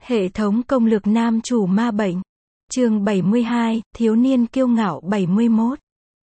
Hệ thống công lược nam chủ ma bệnh. Chương 72, thiếu niên kiêu ngạo 71.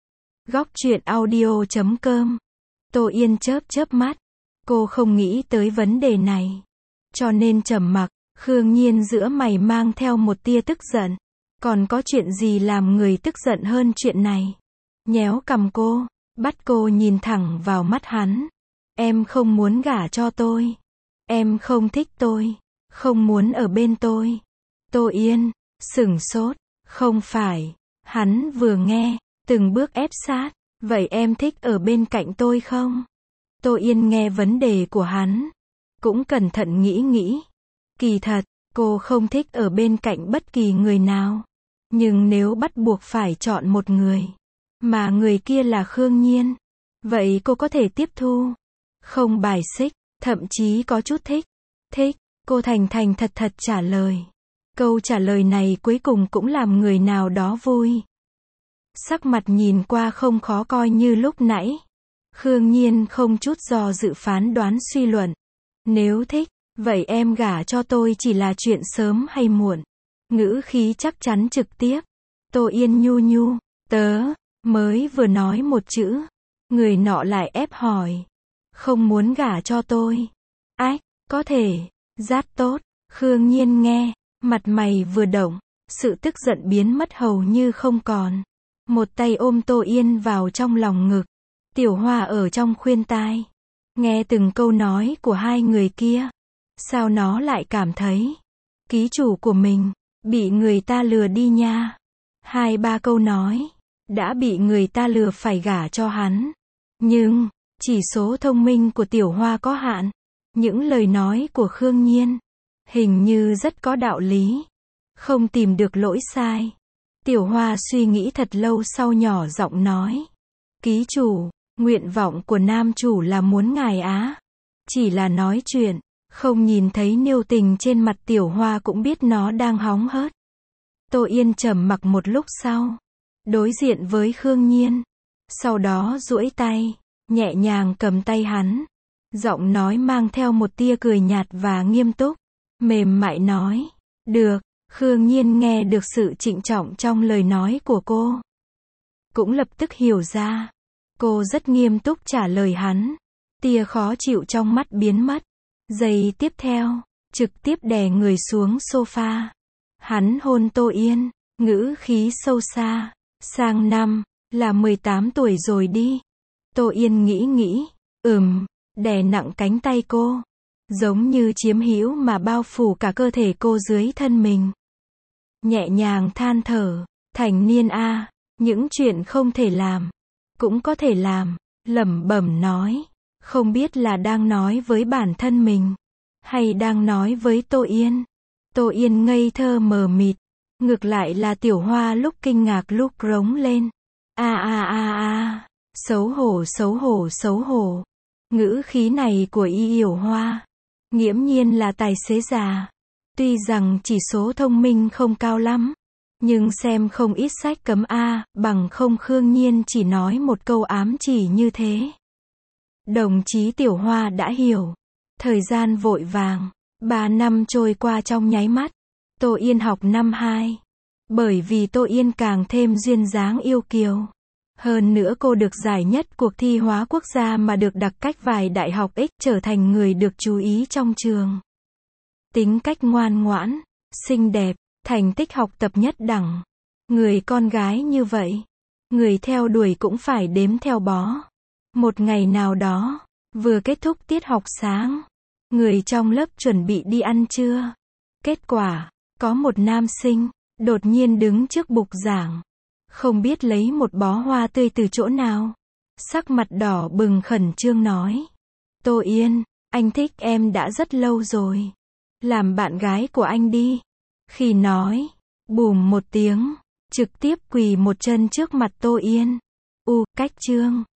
Góc truyện audio.com. Tô Yên chớp chớp mắt. Cô không nghĩ tới vấn đề này. Cho nên trầm mặc. Khương Nhiên giữa mày mang theo một tia tức giận. Còn có chuyện gì làm người tức giận hơn chuyện này? Nhéo cằm cô, bắt cô nhìn thẳng vào mắt hắn. Em không muốn gả cho tôi. Em không thích tôi. Không muốn ở bên tôi. Tô Yên sửng sốt. Không phải. Hắn vừa nghe, từng bước ép sát. Vậy em thích ở bên cạnh tôi không? Tô Yên nghe vấn đề của hắn, cũng cẩn thận nghĩ. Kỳ thật, cô không thích ở bên cạnh bất kỳ người nào. Nhưng nếu bắt buộc phải chọn một người, mà người kia là Khương Nhiên, vậy cô có thể tiếp thu. Không bài xích, thậm chí có chút thích. Thích, cô thành thành thật thật trả lời. Câu trả lời này cuối cùng cũng làm người nào đó vui. Sắc mặt nhìn qua không khó coi như lúc nãy. Khương Nhiên không chút do dự phán đoán suy luận. Nếu thích, vậy em gả cho tôi chỉ là chuyện sớm hay muộn. Ngữ khí chắc chắn trực tiếp. Tô Yên nhu, tớ, mới vừa nói một chữ. Người nọ lại ép hỏi. Không muốn gả cho tôi. Ách, có thể, rất tốt. Khương Nhiên nghe, mặt mày vừa động, sự tức giận biến mất hầu như không còn. Một tay ôm Tô Yên vào trong lòng ngực. Tiểu Hoa ở trong khuyên tai. Nghe từng câu nói của hai người kia. Sao nó lại cảm thấy ký chủ của mình bị người ta lừa đi nha. 2-3 câu nói đã bị người ta lừa phải gả cho hắn. Nhưng chỉ số thông minh của Tiểu Hoa có hạn. Những lời nói của Khương Nhiên hình như rất có đạo lý. Không tìm được lỗi sai. Tiểu Hoa suy nghĩ thật lâu sau nhỏ giọng nói. Ký chủ, nguyện vọng của nam chủ là muốn ngài á. Chỉ là nói chuyện, không nhìn thấy nêu tình trên mặt Tiểu Hoa cũng biết nó đang hóng hớt. Tô Yên trầm mặc một lúc sau, đối diện với Khương Nhiên. Sau đó duỗi tay, nhẹ nhàng cầm tay hắn. Giọng nói mang theo một tia cười nhạt và nghiêm túc. Mềm mại nói. Được. Khương Nhiên nghe được sự trịnh trọng trong lời nói của cô. Cũng lập tức hiểu ra. Cô rất nghiêm túc trả lời hắn. Tia khó chịu trong mắt biến mất. Giây tiếp theo, trực tiếp đè người xuống sofa. Hắn hôn Tô Yên, ngữ khí sâu xa. Sang năm, là 18 tuổi rồi đi. Tô Yên nghĩ. Đè nặng cánh tay cô. Giống như chiếm hữu mà bao phủ cả cơ thể cô dưới thân mình. Nhẹ nhàng than thở. Thành niên a, những chuyện không thể làm, cũng có thể làm. Lẩm bẩm nói. Không biết là đang nói với bản thân mình, hay đang nói với Tô Yên. Tô Yên ngây thơ mờ mịt. Ngược lại là Tiểu Hoa lúc kinh ngạc lúc rống lên. Xấu hổ. Ngữ khí này của Yểu Hoa nghiễm nhiên là tài xế già. Tuy rằng chỉ số thông minh không cao lắm, nhưng xem không ít sách cấm bằng không Khương Nhiên chỉ nói một câu ám chỉ như thế. Đồng chí Tiểu Hoa đã hiểu. Thời gian vội vàng, 3 năm trôi qua trong nháy mắt. Tô Yên học năm 2. Bởi vì Tô Yên càng thêm duyên dáng yêu kiều. Hơn nữa cô được giải nhất cuộc thi hóa quốc gia mà được đặc cách vài đại học X, trở thành người được chú ý trong trường. Tính cách ngoan ngoãn, xinh đẹp, thành tích học tập nhất đẳng. Người con gái như vậy, người theo đuổi cũng phải đếm theo bó. Một ngày nào đó, vừa kết thúc tiết học sáng, người trong lớp chuẩn bị đi ăn trưa. Kết quả, có một nam sinh đột nhiên đứng trước bục giảng, không biết lấy một bó hoa tươi từ chỗ nào. Sắc mặt đỏ bừng khẩn trương nói. Tô Yên, anh thích em đã rất lâu rồi. Làm bạn gái của anh đi. Khi nói, bùm một tiếng, trực tiếp quỳ một chân trước mặt Tô Yên. Cách chương.